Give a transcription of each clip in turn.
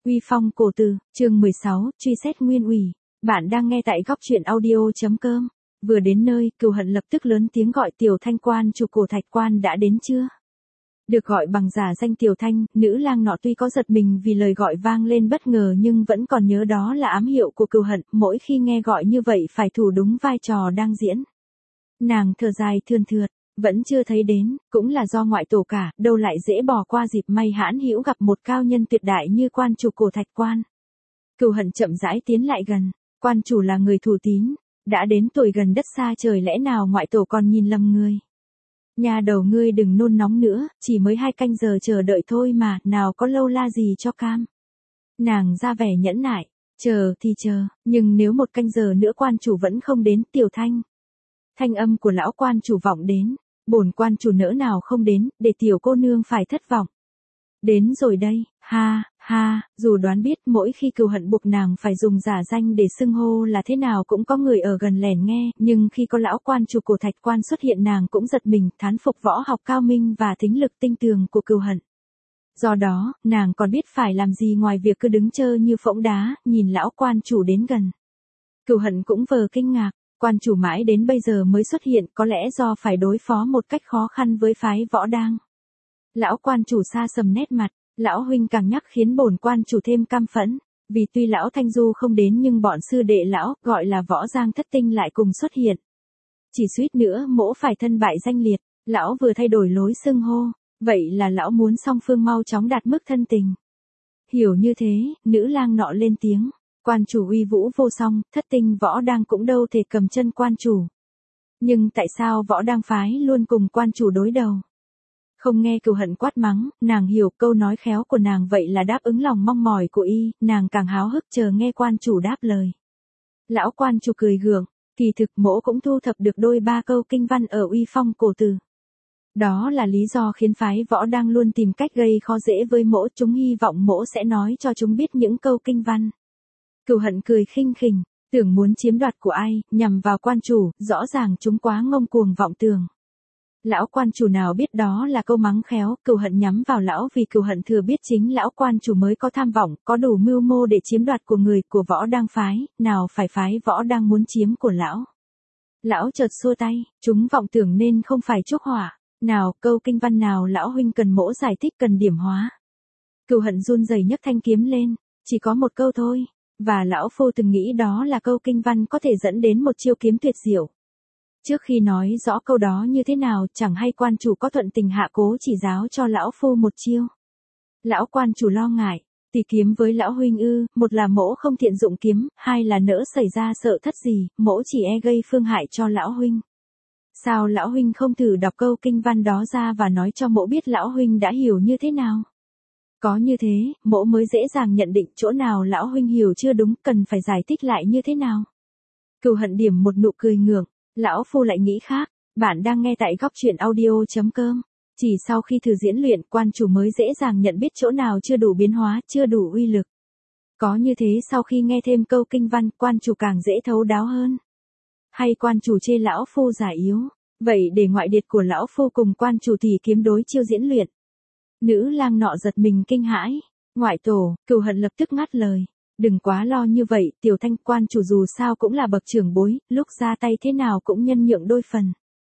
Uy phong cổ từ, chương 16, truy xét nguyên ủy. Bạn đang nghe tại góc truyện audio.com. Vừa đến nơi, Cừu Hận lập tức lớn tiếng gọi Tiểu Thanh quan chủ Cổ Thạch Quan đã đến chưa? Được gọi bằng giả danh Tiểu Thanh, nữ lang nọ tuy có giật mình vì lời gọi vang lên bất ngờ nhưng vẫn còn nhớ đó là ám hiệu của Cừu Hận, mỗi khi nghe gọi như vậy phải thủ đúng vai trò đang diễn. Nàng thở dài thườn thượt. Vẫn chưa thấy đến, cũng là do ngoại tổ cả, đâu lại dễ bỏ qua dịp may hãn hữu gặp một cao nhân tuyệt đại như quan chủ Cổ Thạch Quan. Cừu Hận chậm rãi tiến lại gần, quan chủ là người thủ tín, đã đến tuổi gần đất xa trời lẽ nào ngoại tổ còn nhìn lầm người. Nhà đầu ngươi đừng nôn nóng nữa, chỉ mới 2 canh giờ chờ đợi thôi mà, nào có lâu la gì cho cam. Nàng ra vẻ nhẫn nại, chờ thì chờ, nhưng nếu 1 canh giờ nữa quan chủ vẫn không đến, Tiểu Thanh. Thanh âm của lão quan chủ vọng đến. Bổn quan chủ nỡ nào không đến, để tiểu cô nương phải thất vọng. Đến rồi đây, ha, ha, dù đoán biết mỗi khi Cừu Hận buộc nàng phải dùng giả danh để xưng hô là thế nào cũng có người ở gần lẻn nghe, nhưng khi có lão quan chủ Cổ Thạch Quan xuất hiện nàng cũng giật mình, thán phục võ học cao minh và thính lực tinh tường của Cừu Hận. Do đó, nàng còn biết phải làm gì ngoài việc cứ đứng chơ như phỗng đá, nhìn lão quan chủ đến gần. Cừu Hận cũng vờ kinh ngạc. Quan chủ mãi đến bây giờ mới xuất hiện, có lẽ do phải đối phó một cách khó khăn với phái Võ Đang. Lão quan chủ xa sầm nét mặt, lão huynh càng nhắc khiến bổn quan chủ thêm căm phẫn, vì tuy lão Thanh Du không đến nhưng bọn sư đệ lão, gọi là Võ Giang Thất Tinh lại cùng xuất hiện. Chỉ suýt nữa mỗ phải thân bại danh liệt, lão vừa thay đổi lối xưng hô, vậy là lão muốn song phương mau chóng đạt mức thân tình. Hiểu như thế, nữ lang nọ lên tiếng. Quan chủ uy vũ vô song, Thất Tinh Võ Đang cũng đâu thể cầm chân quan chủ. Nhưng tại sao Võ Đang phái luôn cùng quan chủ đối đầu? Không nghe Cừu Hận quát mắng, nàng hiểu câu nói khéo của nàng vậy là đáp ứng lòng mong mỏi của y, nàng càng háo hức chờ nghe quan chủ đáp lời. Lão quan chủ cười gượng, kỳ thực mỗ cũng thu thập được đôi 3 câu kinh văn ở uy phong cổ từ. Đó là lý do khiến phái Võ Đang luôn tìm cách gây khó dễ với mỗ, chúng hy vọng mỗ sẽ nói cho chúng biết những câu kinh văn. Cừu Hận cười khinh khỉnh, tưởng muốn chiếm đoạt của ai, nhằm vào quan chủ, rõ ràng chúng quá ngông cuồng vọng tưởng. Lão quan chủ nào biết đó là câu mắng khéo, Cừu Hận nhắm vào lão vì Cừu Hận thừa biết chính lão quan chủ mới có tham vọng, có đủ mưu mô để chiếm đoạt của người của Võ Đang phái, nào phải phái Võ Đang muốn chiếm của lão. Lão chợt xua tay, chúng vọng tưởng nên không phải chuốc hỏa, nào câu kinh văn nào lão huynh cần mỗ giải thích cần điểm hóa. Cừu Hận run rẩy nhấc thanh kiếm lên, chỉ có 1 câu thôi. Và lão phu từng nghĩ đó là câu kinh văn có thể dẫn đến một chiêu kiếm tuyệt diệu. Trước khi nói rõ câu đó như thế nào, chẳng hay quan chủ có thuận tình hạ cố chỉ giáo cho lão phu một chiêu. Lão quan chủ lo ngại, tỷ kiếm với lão huynh ư, một là mỗ không thiện dụng kiếm, 2 là nỡ xảy ra sợ thất gì, mỗ chỉ e gây phương hại cho lão huynh. Sao lão huynh không thử đọc câu kinh văn đó ra và nói cho mỗ biết lão huynh đã hiểu như thế nào? Có như thế, mỗ mới dễ dàng nhận định chỗ nào lão huynh hiểu chưa đúng, cần phải giải thích lại như thế nào. Cừu Hận điểm một nụ cười ngượng, lão phu lại nghĩ khác, bạn đang nghe tại góc truyện audio.com. Chỉ sau khi thử diễn luyện, quan chủ mới dễ dàng nhận biết chỗ nào chưa đủ biến hóa, chưa đủ uy lực. Có như thế sau khi nghe thêm câu kinh văn, quan chủ càng dễ thấu đáo hơn. Hay quan chủ chê lão phu giả yếu, vậy để ngoại điệt của lão phu cùng quan chủ tỉ kiếm đối chiêu diễn luyện. Nữ lang nọ giật mình kinh hãi. Ngoại tổ, Cừu Hận lập tức ngắt lời. Đừng quá lo như vậy, Tiểu Thanh quan chủ dù sao cũng là bậc trưởng bối, lúc ra tay thế nào cũng nhân nhượng đôi phần.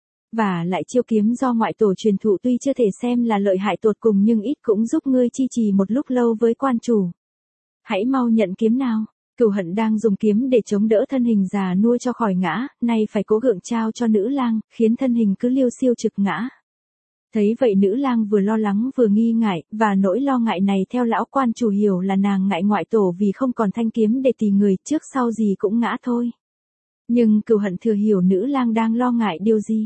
Và lại chiêu kiếm do ngoại tổ truyền thụ tuy chưa thể xem là lợi hại tột cùng nhưng ít cũng giúp ngươi chi trì một lúc lâu với quan chủ. Hãy mau nhận kiếm nào. Cừu Hận đang dùng kiếm để chống đỡ thân hình già nua cho khỏi ngã, nay phải cố gượng trao cho nữ lang, khiến thân hình cứ liêu xiêu trực ngã. Thấy vậy nữ lang vừa lo lắng vừa nghi ngại, và nỗi lo ngại này theo lão quan chủ hiểu là nàng ngại ngoại tổ vì không còn thanh kiếm để tì người, trước sau gì cũng ngã thôi. Nhưng Cừu Hận thừa hiểu nữ lang đang lo ngại điều gì.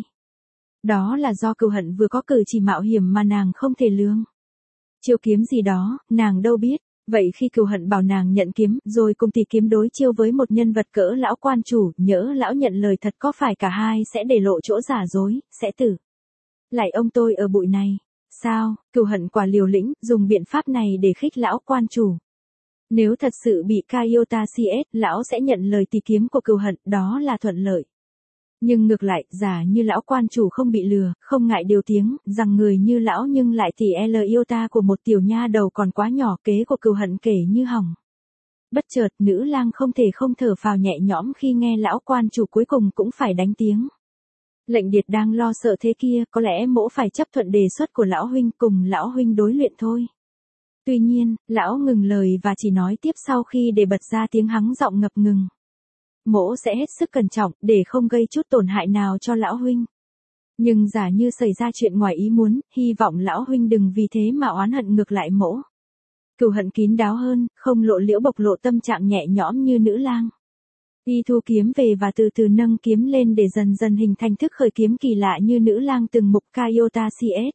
Đó là do Cừu Hận vừa có cử chỉ mạo hiểm mà nàng không thể lường. Chiêu kiếm gì đó, nàng đâu biết, vậy khi Cừu Hận bảo nàng nhận kiếm, rồi cùng tỉ kiếm đối chiêu với một nhân vật cỡ lão quan chủ, nhỡ lão nhận lời thật có phải cả hai sẽ để lộ chỗ giả dối, sẽ tử. Lại ông tôi ở bụi này. Sao, Cừu Hận quả liều lĩnh, dùng biện pháp này để khích lão quan chủ. Nếu thật sự bị Kaiota CS, lão sẽ nhận lời tỉ kiếm của Cừu Hận, đó là thuận lợi. Nhưng ngược lại, giả như lão quan chủ không bị lừa, không ngại điều tiếng, rằng người như lão nhưng lại tỷ L yêu ta của một tiểu nha đầu còn quá nhỏ, kế của Cừu Hận kể như hỏng. Bất chợt, nữ lang không thể không thở phào nhẹ nhõm khi nghe lão quan chủ cuối cùng cũng phải đánh tiếng. Lệnh Điệt đang lo sợ thế kia, có lẽ mỗ phải chấp thuận đề xuất của lão huynh, cùng lão huynh đối luyện thôi. Tuy nhiên, lão ngừng lời và chỉ nói tiếp sau khi để bật ra tiếng hắng giọng ngập ngừng. Mỗ sẽ hết sức cẩn trọng, để không gây chút tổn hại nào cho lão huynh. Nhưng giả như xảy ra chuyện ngoài ý muốn, hy vọng lão huynh đừng vì thế mà oán hận ngược lại mỗ. Cừu Hận kín đáo hơn, không lộ liễu bộc lộ tâm trạng nhẹ nhõm như nữ lang. Y thu kiếm về và từ từ nâng kiếm lên để dần dần hình thành thức khởi kiếm kỳ lạ như nữ lang từng mục Kaiota CS.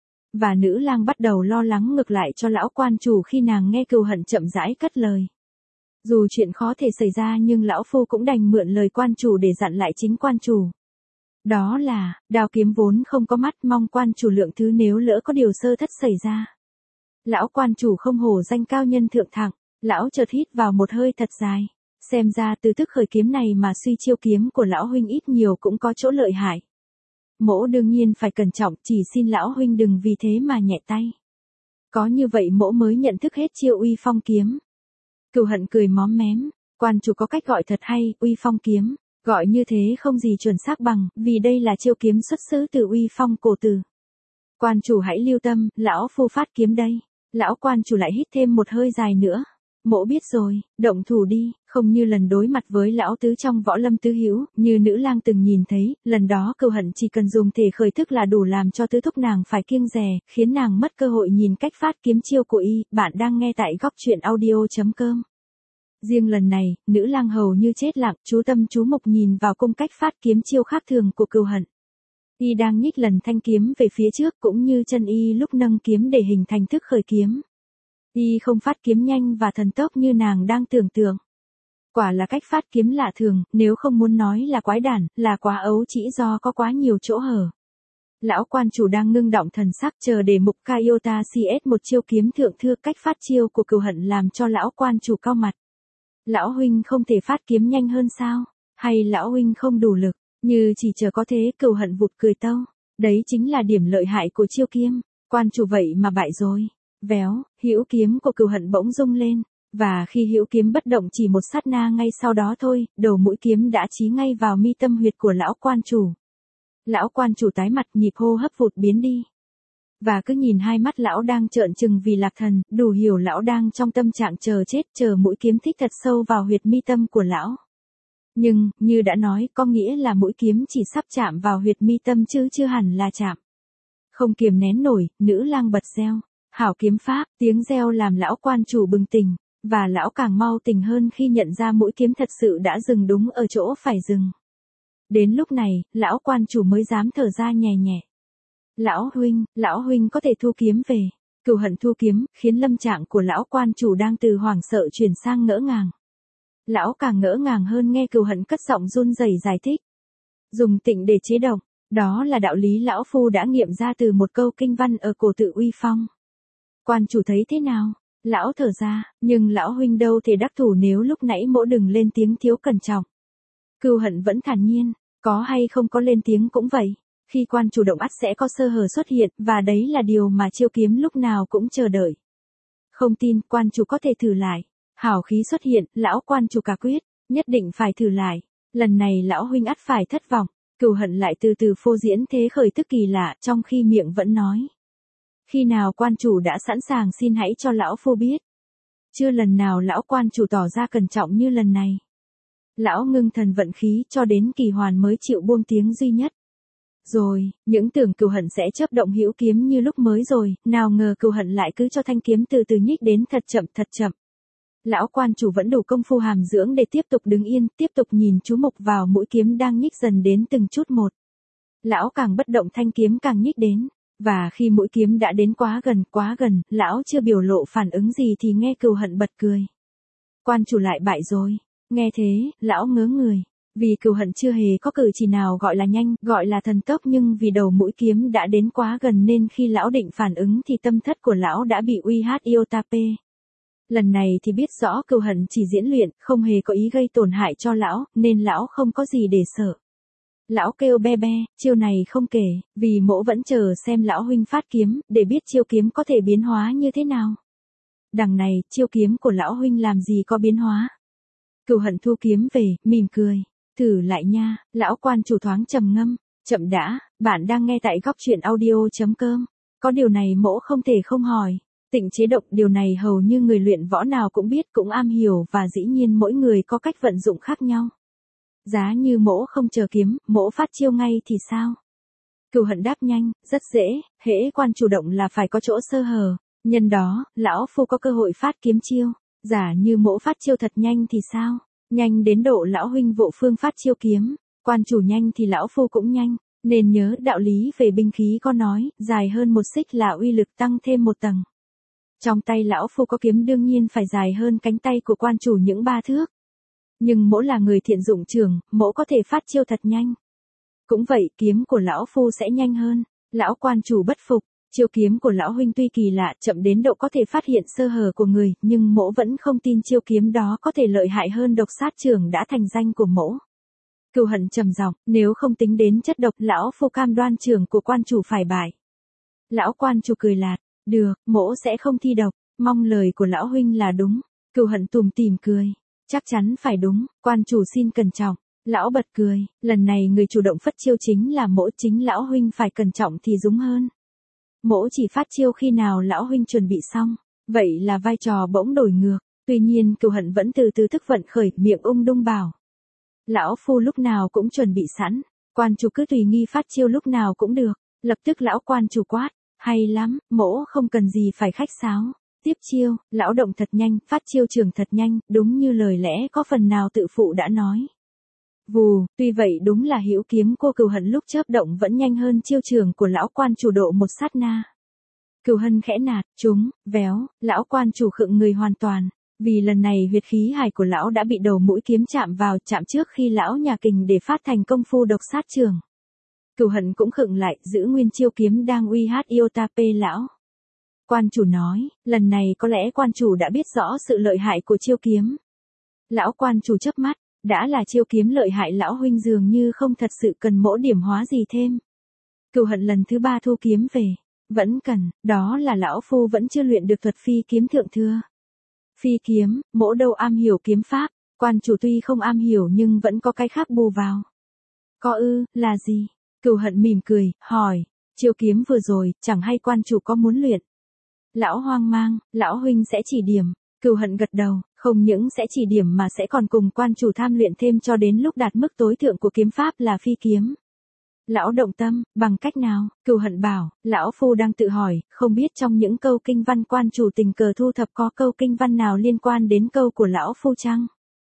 Và nữ lang bắt đầu lo lắng ngược lại cho lão quan chủ khi nàng nghe Cừu Hận chậm rãi cất lời. Dù chuyện khó thể xảy ra nhưng lão phu cũng đành mượn lời quan chủ để dặn lại chính quan chủ. Đó là, đao kiếm vốn không có mắt, mong quan chủ lượng thứ nếu lỡ có điều sơ thất xảy ra. Lão quan chủ không hổ danh cao nhân thượng thặng, lão chợt hít vào một hơi thật dài. Xem ra từ thức khởi kiếm này mà suy chiêu kiếm của lão huynh ít nhiều cũng có chỗ lợi hại. Mỗ đương nhiên phải cẩn trọng, chỉ xin lão huynh đừng vì thế mà nhẹ tay. Có như vậy mỗ mới nhận thức hết chiêu uy phong kiếm. Cừu Hận cười móm mém, quan chủ có cách gọi thật hay, uy phong kiếm. Gọi như thế không gì chuẩn xác bằng, vì đây là chiêu kiếm xuất xứ từ uy phong cổ từ. Quan chủ hãy lưu tâm, lão phu phát kiếm đây. Lão quan chủ lại hít thêm một hơi dài nữa. Mỗ biết rồi, động thủ đi, không như lần đối mặt với lão tứ trong Võ Lâm Tứ Hữu, như nữ lang từng nhìn thấy, lần đó Cừu Hận chỉ cần dùng thể khởi thức là đủ làm cho tứ thúc nàng phải kiêng dè, khiến nàng mất cơ hội nhìn cách phát kiếm chiêu của y. Bạn đang nghe tại góc truyện audio.com. Riêng lần này, nữ lang hầu như chết lặng, chú tâm chú mục nhìn vào cung cách phát kiếm chiêu khác thường của Cừu Hận. Y đang nhích lần thanh kiếm về phía trước cũng như chân y lúc nâng kiếm để hình thành thức khởi kiếm. Y không phát kiếm nhanh và thần tốc như nàng đang tưởng tượng. Quả là cách phát kiếm lạ thường, nếu không muốn nói là quái đản, là quá ấu trĩ do có quá nhiều chỗ hở. Lão quan chủ đang ngưng động thần sắc chờ để mục Kaiota CS một chiêu kiếm thượng thư. Cách phát chiêu của Cừu Hận làm cho lão quan chủ cau mặt. Lão huynh không thể phát kiếm nhanh hơn sao? Hay lão huynh không đủ lực? Như chỉ chờ có thế, Cừu Hận vụt cười tâu. Đấy chính là điểm lợi hại của chiêu kiếm. Quan chủ vậy mà bại rồi. Véo, hữu kiếm của Cừu Hận bỗng rung lên. Và khi hữu kiếm bất động chỉ một sát na ngay sau đó thôi, đầu mũi kiếm đã chí ngay vào mi tâm huyệt của lão quan chủ. Lão quan chủ tái mặt, nhịp hô hấp vụt biến đi. Và cứ nhìn hai mắt lão đang trợn trừng vì lạc thần, đủ hiểu lão đang trong tâm trạng chờ chết, chờ mũi kiếm thích thật sâu vào huyệt mi tâm của lão. Nhưng, như đã nói, có nghĩa là mũi kiếm chỉ sắp chạm vào huyệt mi tâm chứ chưa hẳn là chạm. Không kiềm nén nổi, nữ lang bật reo. Hảo kiếm pháp, tiếng reo làm lão quan chủ bừng tỉnh, và lão càng mau tỉnh hơn khi nhận ra mũi kiếm thật sự đã dừng đúng ở chỗ phải dừng. Đến lúc này, lão quan chủ mới dám thở ra nhẹ nhẹ. Lão huynh có thể thu kiếm về. Cừu Hận thu kiếm, khiến lâm trạng của lão quan chủ đang từ hoảng sợ chuyển sang ngỡ ngàng. Lão càng ngỡ ngàng hơn nghe Cừu Hận cất giọng run rẩy giải thích. Dùng tịnh để chế độc, đó là đạo lý lão phu đã nghiệm ra từ một câu kinh văn ở cổ tự uy phong. Quan chủ thấy thế nào? Lão thở ra, nhưng lão huynh đâu thể đắc thủ nếu lúc nãy mỗ đừng lên tiếng thiếu cẩn trọng. Cừu Hận vẫn thản nhiên, có hay không có lên tiếng cũng vậy. Khi quan chủ động ắt sẽ có sơ hở xuất hiện, và đấy là điều mà chiêu kiếm lúc nào cũng chờ đợi. Không tin, quan chủ có thể thử lại. Hào khí xuất hiện, lão quan chủ cả quyết, nhất định phải thử lại. Lần này lão huynh ắt phải thất vọng. Cừu Hận lại từ từ phô diễn thế khởi tức kỳ lạ, trong khi miệng vẫn nói. Khi nào quan chủ đã sẵn sàng xin hãy cho lão phu biết. Chưa lần nào lão quan chủ tỏ ra cẩn trọng như lần này. Lão ngưng thần vận khí cho đến kỳ hoàn mới chịu buông tiếng duy nhất. Rồi, những tưởng Cừu Hận sẽ chớp động hữu kiếm như lúc mới rồi, nào ngờ Cừu Hận lại cứ cho thanh kiếm từ từ nhích đến thật chậm thật chậm. Lão quan chủ vẫn đủ công phu hàm dưỡng để tiếp tục đứng yên, tiếp tục nhìn chú mục vào mũi kiếm đang nhích dần đến từng chút một. Lão càng bất động thanh kiếm càng nhích đến, và khi mũi kiếm đã đến quá gần, lão chưa biểu lộ phản ứng gì thì nghe Cừu Hận bật cười. Quan chủ lại bại rồi. Nghe thế, lão ngớ người. Vì Cừu Hận chưa hề có cử chỉ nào gọi là nhanh, gọi là thần tốc, nhưng vì đầu mũi kiếm đã đến quá gần nên khi lão định phản ứng thì tâm thất của lão đã bị uy hát Iotape. Lần này thì biết rõ Cừu Hận chỉ diễn luyện, không hề có ý gây tổn hại cho lão, nên lão không có gì để sợ. Lão kêu be be, chiêu này không kể, vì mỗ vẫn chờ xem lão huynh phát kiếm, để biết chiêu kiếm có thể biến hóa như thế nào. Đằng này, chiêu kiếm của lão huynh làm gì có biến hóa. Cửu Hận thu kiếm về, mỉm cười. Thử lại nha, lão quan chủ thoáng trầm ngâm. Chậm đã, bạn đang nghe tại góc truyện audio.com. Có điều này mỗ không thể không hỏi. Tịnh chế độc, điều này hầu như người luyện võ nào cũng biết, cũng am hiểu, và dĩ nhiên mỗi người có cách vận dụng khác nhau. Giá như mỗ không chờ kiếm, mỗ phát chiêu ngay thì sao? Cửu Hận đáp nhanh, rất dễ, hễ quan chủ động là phải có chỗ sơ hở. Nhân đó, lão phu có cơ hội phát kiếm chiêu. Giả như mỗ phát chiêu thật nhanh thì sao? Nhanh đến độ lão huynh vô phương phát chiêu kiếm. Quan chủ nhanh thì lão phu cũng nhanh. Nên nhớ đạo lý về binh khí có nói, dài hơn một xích là uy lực tăng thêm một tầng. Trong tay lão phu có kiếm đương nhiên phải dài hơn cánh tay của quan chủ những 3 thước. Nhưng mỗ là người thiện dụng trường, mỗ có thể phát chiêu thật nhanh. Cũng vậy, kiếm của lão phu sẽ nhanh hơn. Lão quan chủ bất phục, chiêu kiếm của lão huynh tuy kỳ lạ, chậm đến độ có thể phát hiện sơ hở của người, nhưng mỗ vẫn không tin chiêu kiếm đó có thể lợi hại hơn độc sát trường đã thành danh của mỗ. Cửu Hận trầm giọng, nếu không tính đến chất độc, lão phu cam đoan trường của quan chủ phải bại. Lão quan chủ cười lạt, được, mỗ sẽ không thi độc, mong lời của lão huynh là đúng. Cửu Hận tủm tỉm cười, chắc chắn phải đúng, quan chủ xin cẩn trọng. Lão bật cười, lần này người chủ động phất chiêu chính là mỗ, chính lão huynh phải cẩn trọng thì đúng hơn. Mỗ chỉ phát chiêu khi nào lão huynh chuẩn bị xong, vậy là vai trò bỗng đổi ngược. Tuy nhiên Cửu Hận vẫn từ từ thức vận khởi, miệng ung dung bảo. Lão phu lúc nào cũng chuẩn bị sẵn, quan chủ cứ tùy nghi phát chiêu lúc nào cũng được. Lập tức lão quan chủ quát, hay lắm, mỗ không cần gì phải khách sáo. Tiếp chiêu, lão động thật nhanh, phát chiêu trường thật nhanh, đúng như lời lẽ có phần nào tự phụ đã nói. Vù, tuy vậy đúng là hữu kiếm cô Cửu Hận lúc chớp động vẫn nhanh hơn chiêu trường của lão quan chủ độ một sát na. Cửu Hận khẽ nạt, trúng, véo, lão quan chủ khựng người hoàn toàn, vì lần này huyệt khí hải của lão đã bị đầu mũi kiếm chạm vào, chạm trước khi lão nhà kình để phát thành công phu độc sát trường. Cửu Hận cũng khựng lại, giữ nguyên chiêu kiếm đang uy hát iota p lão. Quan chủ nói, lần này có lẽ quan chủ đã biết rõ sự lợi hại của chiêu kiếm. Lão quan chủ chớp mắt, đã là chiêu kiếm lợi hại, lão huynh dường như không thật sự cần mỗ điểm hóa gì thêm. Cửu Hận lần thứ 3 thu kiếm về, vẫn cần, đó là lão phu vẫn chưa luyện được thuật phi kiếm thượng thừa. Phi kiếm, mỗ đâu am hiểu kiếm pháp, quan chủ tuy không am hiểu nhưng vẫn có cái khác bù vào. Có ư, là gì? Cửu Hận mỉm cười, hỏi, chiêu kiếm vừa rồi, chẳng hay quan chủ có muốn luyện? Lão hoang mang, lão huynh sẽ chỉ điểm. Cửu Hận gật đầu, không những sẽ chỉ điểm mà sẽ còn cùng quan chủ tham luyện thêm cho đến lúc đạt mức tối thượng của kiếm pháp là phi kiếm. Lão động tâm, bằng cách nào? Cửu Hận bảo, lão phu đang tự hỏi, không biết trong những câu kinh văn quan chủ tình cờ thu thập có câu kinh văn nào liên quan đến câu của lão phu chăng?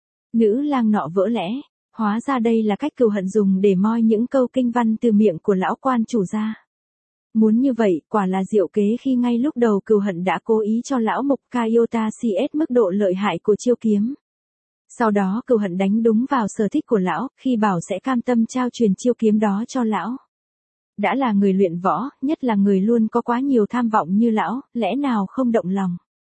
Nữ lang nọ vỡ lẽ, hóa ra đây là cách Cửu Hận dùng để moi những câu kinh văn từ miệng của lão quan chủ ra. Muốn như vậy, quả là diệu kế khi ngay lúc đầu Cửu Hận đã cố ý cho lão mục Kayota CS mức độ lợi hại của chiêu kiếm. Sau đó Cửu Hận đánh đúng vào sở thích của lão, khi bảo sẽ cam tâm trao truyền chiêu kiếm đó cho lão. Đã là người luyện võ, nhất là người luôn có quá nhiều tham vọng như lão, lẽ nào không động lòng.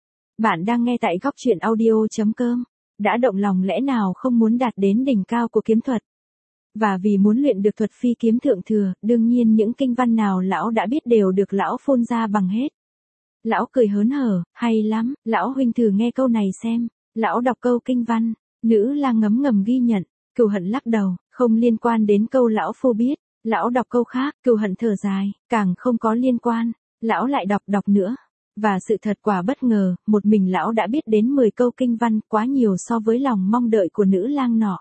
Bạn đang nghe tại góc truyện audio.com. Đã động lòng lẽ nào không muốn đạt đến đỉnh cao của kiếm thuật. Và vì muốn luyện được thuật phi kiếm thượng thừa, đương nhiên những kinh văn nào lão đã biết đều được lão phun ra bằng hết. Lão cười hớn hở, hay lắm, lão huynh thử nghe câu này xem. Lão đọc câu kinh văn, nữ lang ngấm ngầm ghi nhận. Cửu Hận lắc đầu, không liên quan đến câu lão phu biết. Lão đọc câu khác, Cửu Hận thở dài, càng không có liên quan. Lão lại đọc nữa. Và sự thật quả bất ngờ, một mình lão đã biết đến 10 câu kinh văn, quá nhiều so với lòng mong đợi của nữ lang nọ.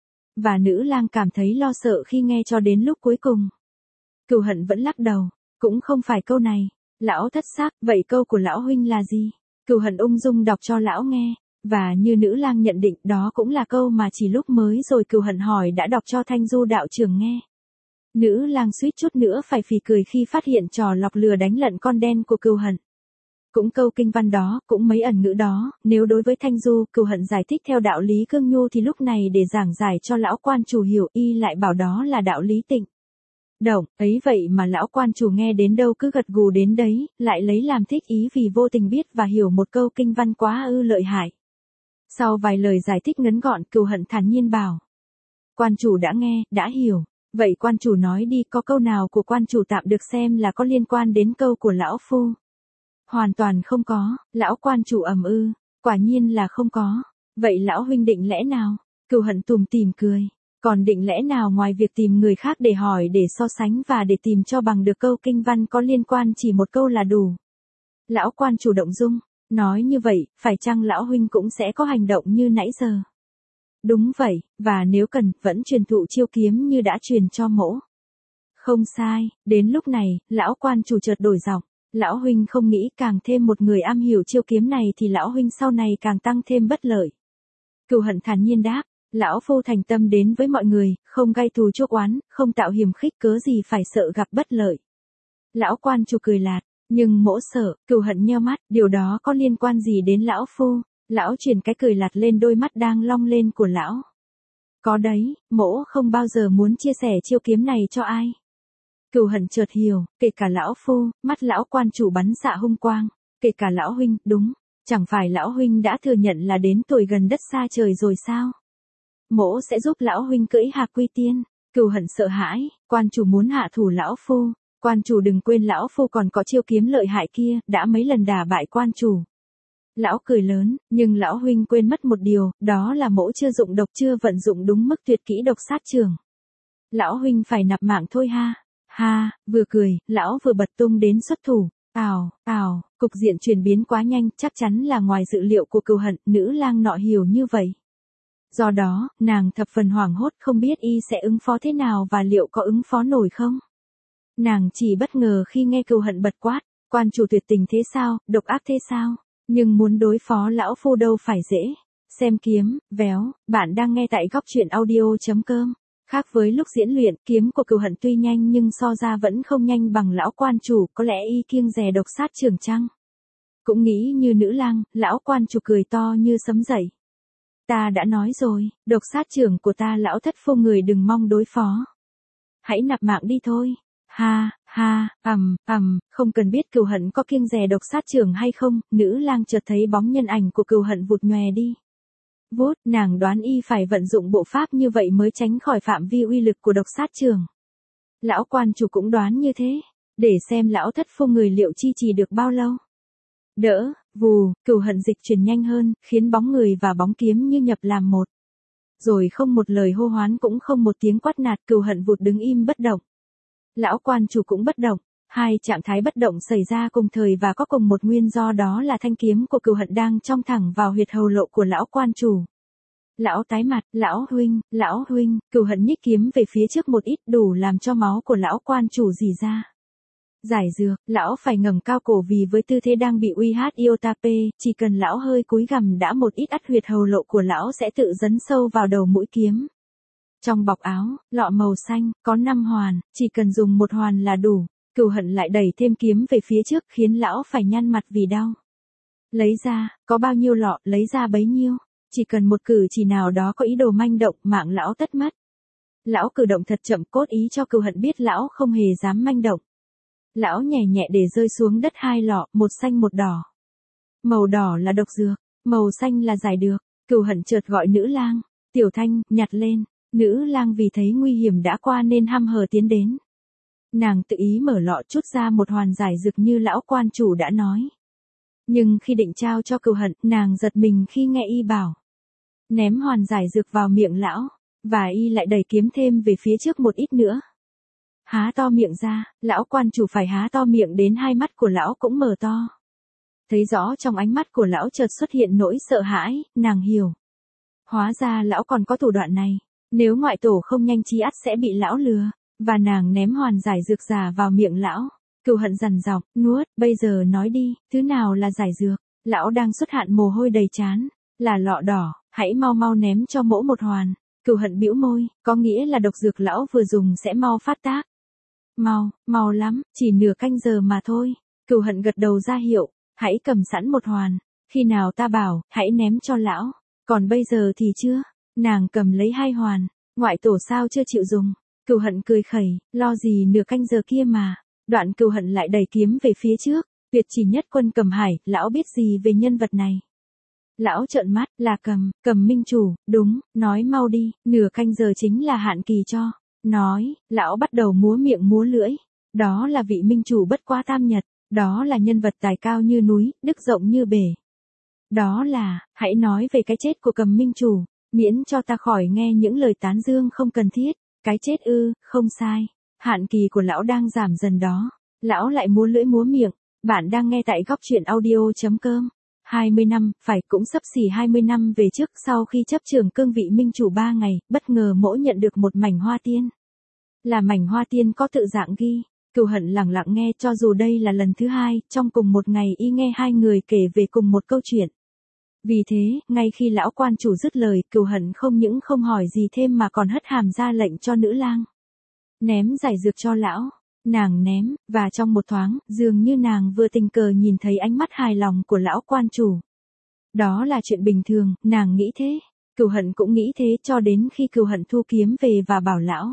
Và nữ lang cảm thấy lo sợ khi nghe cho đến lúc cuối cùng. Cửu Hận vẫn lắc đầu, cũng không phải câu này. Lão thất sắc, vậy câu của lão huynh là gì? Cửu Hận ung dung đọc cho lão nghe, và như nữ lang nhận định, đó cũng là câu mà chỉ lúc mới rồi Cửu Hận hỏi đã đọc cho Thanh Du đạo trưởng nghe. Nữ lang suýt chút nữa phải phì cười khi phát hiện trò lọc lừa đánh lận con đen của Cửu Hận. Cũng câu kinh văn đó, cũng mấy ẩn ngữ đó, nếu đối với Thanh Du, Cửu Hận giải thích theo đạo lý cương nhu thì lúc này để giảng giải cho lão quan chủ hiểu, y lại bảo đó là đạo lý tịnh động, ấy vậy mà lão quan chủ nghe đến đâu cứ gật gù đến đấy, lại lấy làm thích ý vì vô tình biết và hiểu một câu kinh văn quá ư lợi hại. Sau vài lời giải thích ngắn gọn, Cửu Hận thản nhiên bảo. Quan chủ đã nghe, đã hiểu, Vậy quan chủ nói đi, có câu nào của quan chủ tạm được xem là có liên quan đến câu của lão phu? Hoàn toàn không có, lão quan chủ ầm ư, quả nhiên là không có. Vậy lão huynh định lẽ nào? Cửu Hận tủm tỉm cười. Còn định lẽ nào ngoài việc tìm người khác để hỏi, để so sánh và để tìm cho bằng được câu kinh văn có liên quan chỉ một câu là đủ. Lão quan chủ động dung, nói như vậy, phải chăng lão huynh cũng sẽ có hành động như nãy giờ? Đúng vậy, và nếu cần, vẫn truyền thụ chiêu kiếm như đã truyền cho mỗ. Không sai, đến lúc này, lão quan chủ chợt đổi giọng. Lão huynh không nghĩ càng thêm một người am hiểu chiêu kiếm này thì lão huynh sau này càng tăng thêm bất lợi. Cửu Hận thản nhiên đáp, lão phu thành tâm đến với mọi người, không gây thù chuốc oán, không tạo hiềm khích, cớ gì phải sợ gặp bất lợi. Lão quan chủ cười lạt, nhưng mỗ sợ. Cửu Hận nheo mắt, điều đó có liên quan gì đến lão phu? Lão truyền cái cười lạt lên đôi mắt đang long lên của lão. Có đấy, mỗ không bao giờ muốn chia sẻ chiêu kiếm này cho ai. Cửu Hận chợt hiểu, kể cả lão phu. Mắt lão quan chủ bắn xạ hung quang. Kể cả lão huynh, đúng. Chẳng phải lão huynh đã thừa nhận là đến tuổi gần đất xa trời rồi sao? Mỗ sẽ giúp lão huynh cưỡi Hạc Quy Tiên. Cửu Hận sợ hãi, quan chủ muốn hạ thủ lão phu. Quan chủ đừng quên lão phu còn có chiêu kiếm lợi hại kia, đã mấy lần đả bại quan chủ. Lão cười lớn, nhưng lão huynh quên mất một điều, đó là mỗ chưa dụng độc, chưa vận dụng đúng mức tuyệt kỹ độc sát trường. Lão huynh phải nạp mạng thôi ha. Ha, vừa cười, lão vừa bật tung đến xuất thủ. Ào, cục diện chuyển biến quá nhanh, chắc chắn là ngoài dự liệu của Cửu Hận, nữ lang nọ hiểu như vậy. Do đó, nàng thập phần hoảng hốt, không biết y sẽ ứng phó thế nào và liệu có ứng phó nổi không. Nàng chỉ bất ngờ khi nghe Cửu Hận bật quát, quan chủ tuyệt tình thế sao, độc ác thế sao, nhưng muốn đối phó lão phu đâu phải dễ. Xem kiếm, véo, bạn đang nghe tại góc truyện audio.com. Khác với lúc diễn luyện, kiếm của Cửu Hận tuy nhanh nhưng so ra vẫn không nhanh bằng lão quan chủ, có lẽ y kiêng dè độc sát trường chăng? Cũng nghĩ như nữ lang, lão quan chủ cười to như sấm dậy. Ta đã nói rồi, độc sát trưởng của ta lão thất phu người đừng mong đối phó. Hãy nạp mạng đi thôi. Ha, không cần biết Cửu Hận có kiêng dè độc sát trưởng hay không, nữ lang chợt thấy bóng nhân ảnh của Cửu Hận vụt nhòe đi. Vút, nàng đoán y phải vận dụng bộ pháp như vậy mới tránh khỏi phạm vi uy lực của độc sát trường. Lão quan chủ cũng đoán như thế, để xem lão thất phu người liệu chi trì được bao lâu. Đỡ, vù, Cửu Hận dịch chuyển nhanh hơn, khiến bóng người và bóng kiếm như nhập làm một. Rồi không một lời hô hoán cũng không một tiếng quát nạt, Cửu Hận vụt đứng im bất động. Lão quan chủ cũng bất động, hai trạng thái bất động xảy ra cùng thời và có cùng một nguyên do, đó là thanh kiếm của Cửu Hận đang chong thẳng vào huyệt hầu lộ của lão quan chủ. Lão tái mặt, lão huynh, Cửu Hận nhích kiếm về phía trước một ít đủ làm cho máu của lão quan chủ rỉ ra. Giải dược, lão phải ngẩng cao cổ vì với tư thế đang bị uy hát Iotape, chỉ cần lão hơi cúi gằm đã một ít ắt huyệt hầu lộ của lão sẽ tự dấn sâu vào đầu mũi kiếm. Trong bọc áo, lọ màu xanh, có 5 hoàn, chỉ cần dùng một hoàn là đủ. Cửu Hận lại đẩy thêm kiếm về phía trước khiến lão phải nhăn mặt vì đau. Lấy ra, có bao nhiêu lọ, lấy ra bấy nhiêu. Chỉ cần một cử chỉ nào đó có ý đồ manh động, mạng lão tất mất. Lão cử động thật chậm, cốt ý cho Cửu Hận biết lão không hề dám manh động. Lão nhẹ nhẹ để rơi xuống đất 2 lọ, một xanh một đỏ. Màu đỏ là độc dược, màu xanh là giải dược. Cửu Hận chợt gọi nữ lang, Tiểu Thanh, nhặt lên. Nữ lang vì thấy nguy hiểm đã qua nên hăm hở tiến đến. Nàng tự ý mở lọ chút ra một hoàn giải dược như lão quan chủ đã nói. Nhưng khi định trao cho Cửu Hận, nàng giật mình khi nghe y bảo. Ném hoàn giải dược vào miệng lão, và y lại đẩy kiếm thêm về phía trước một ít nữa. Há to miệng ra, lão quan chủ phải há to miệng đến hai mắt của lão cũng mở to. Thấy rõ trong ánh mắt của lão chợt xuất hiện nỗi sợ hãi, nàng hiểu. Hóa ra lão còn có thủ đoạn này, nếu ngoại tổ không nhanh trí ắt sẽ bị lão lừa, và nàng ném hoàn giải dược giả vào miệng lão. Cửu Hận dằn dọc, nuốt, bây giờ nói đi, thứ nào là giải dược? Lão đang xuất hạn mồ hôi đầy trán, là lọ đỏ, hãy mau ném cho mỗ một hoàn. Cửu Hận bĩu môi, có nghĩa là độc dược lão vừa dùng sẽ mau phát tác. Mau lắm, chỉ nửa canh giờ mà thôi. Cửu Hận gật đầu ra hiệu, hãy cầm sẵn một hoàn, khi nào ta bảo, hãy ném cho lão, còn bây giờ thì chưa. Nàng cầm lấy 2 hoàn, ngoại tổ sao chưa chịu dùng. Cửu Hận cười khẩy, lo gì nửa canh giờ kia mà. Đoạn Cửu Hận lại đẩy kiếm về phía trước, Tuyệt Chỉ Nhất Quân Cầm Hải, lão biết gì về nhân vật này? Lão trợn mắt, là Cầm Minh chủ, đúng, nói mau đi, nửa canh giờ chính là hạn kỳ cho. nói, lão bắt đầu múa miệng múa lưỡi. Đó là vị minh chủ bất quá tam nhật, đó là nhân vật tài cao như núi, đức rộng như bể. Đó là, hãy nói về cái chết của Cầm minh chủ, miễn cho ta khỏi nghe những lời tán dương không cần thiết. Cái chết ư, không sai. Hạn kỳ của lão đang giảm dần đó. Lão lại múa lưỡi múa miệng. Bạn đang nghe tại góc truyện audio.com. 20 năm, phải cũng sắp xỉ 20 năm về trước, sau khi chấp trưởng cương vị minh chủ 3 ngày, bất ngờ Mỗ nhận được một mảnh hoa tiên. Là mảnh hoa tiên có tự dạng ghi. Cửu Hận lặng lặng nghe, cho dù đây là lần thứ 2, trong cùng một ngày y nghe 2 người kể về cùng một câu chuyện. Vì thế, ngay khi lão quan chủ dứt lời, Cửu Hận không những không hỏi gì thêm mà còn hất hàm ra lệnh cho nữ lang ném giải dược cho lão. Nàng ném, và trong một thoáng, dường như nàng vừa tình cờ nhìn thấy ánh mắt hài lòng của lão quan chủ. Đó là chuyện bình thường, nàng nghĩ thế. Cửu Hận cũng nghĩ thế, cho đến khi Cửu Hận thu kiếm về và bảo lão.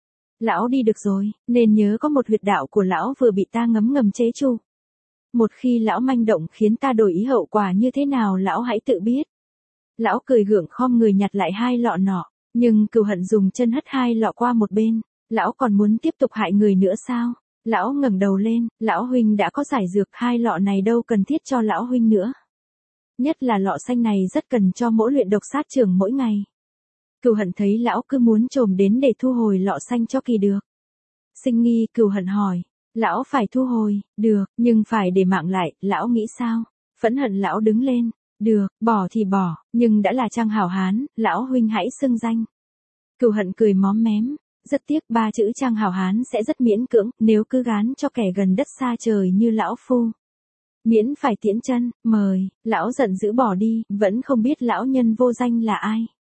Lão đi được rồi, nên nhớ có một huyệt đạo của lão vừa bị ta ngấm ngầm chế trụ. Một khi lão manh động khiến ta đổi ý, hậu quả như thế nào lão hãy tự biết. Lão cười gượng khom người nhặt lại 2 lọ nọ, nhưng Cửu Hận dùng chân hất 2 lọ qua một bên. Lão còn muốn tiếp tục hại người nữa sao? Lão ngẩng đầu lên, lão huynh đã có giải dược, 2 lọ này đâu cần thiết cho lão huynh nữa. Nhất là lọ xanh này rất cần cho Mỗ luyện độc sát trưởng mỗi ngày. Cửu Hận thấy lão cứ muốn trồm đến để thu hồi lọ xanh cho kỳ được. Sinh nghi, Cửu Hận hỏi. Lão phải thu hồi, được, nhưng phải để mạng lại, lão nghĩ sao? Phẫn hận lão đứng lên. Được, bỏ thì bỏ, nhưng đã là Trang hảo hán, lão huynh hãy xưng danh. Cửu Hận cười móm mém. Rất tiếc 3 chữ Trang hảo hán sẽ rất miễn cưỡng, nếu cứ gán cho kẻ gần đất xa trời như lão phu. Miễn phải tiễn chân, mời, lão giận dữ bỏ đi, vẫn không biết lão nhân vô danh là ai.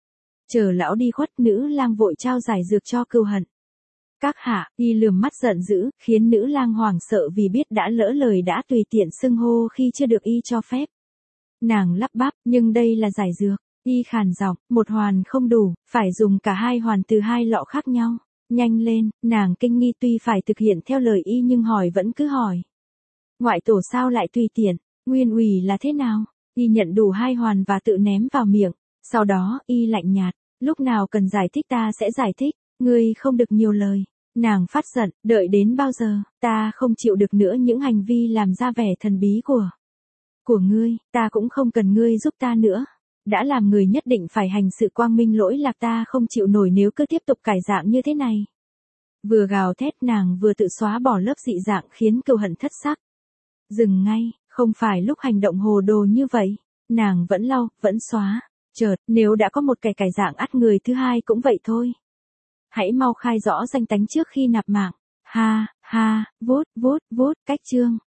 Chờ lão đi khuất, nữ lang vội trao giải dược cho Cửu Hận. Các hạ, y lườm mắt giận dữ, khiến nữ lang hoảng sợ vì biết đã lỡ lời đã tùy tiện xưng hô khi chưa được y cho phép. Nàng lắp bắp, nhưng đây là giải dược. Y khàn giọng, 1 hoàn không đủ, phải dùng cả 2 hoàn từ 2 lọ khác nhau. Nhanh lên, nàng kinh nghi, tuy phải thực hiện theo lời y nhưng hỏi vẫn cứ hỏi. Ngoại tổ sao lại tùy tiện, nguyên ủy là thế nào? Y nhận đủ 2 hoàn và tự ném vào miệng. Sau đó, y lạnh nhạt, lúc nào cần giải thích ta sẽ giải thích, ngươi không được nhiều lời. Nàng phát giận, đợi đến bao giờ, ta không chịu được nữa những hành vi làm ra vẻ thần bí của ngươi, ta cũng không cần ngươi giúp ta nữa. Đã làm người nhất định phải hành sự quang minh, lỗi lạc ta không chịu nổi nếu cứ tiếp tục cải dạng như thế này. Vừa gào thét nàng vừa tự xóa bỏ lớp dị dạng khiến Cửu Hận thất sắc. Dừng ngay, không phải lúc hành động hồ đồ như vậy. Nàng vẫn lau, vẫn xóa. Chợt, nếu đã có một kẻ cải dạng ắt người thứ hai cũng vậy thôi. Hãy mau khai rõ danh tánh trước khi nạp mạng. Ha, ha, vút, cách chương.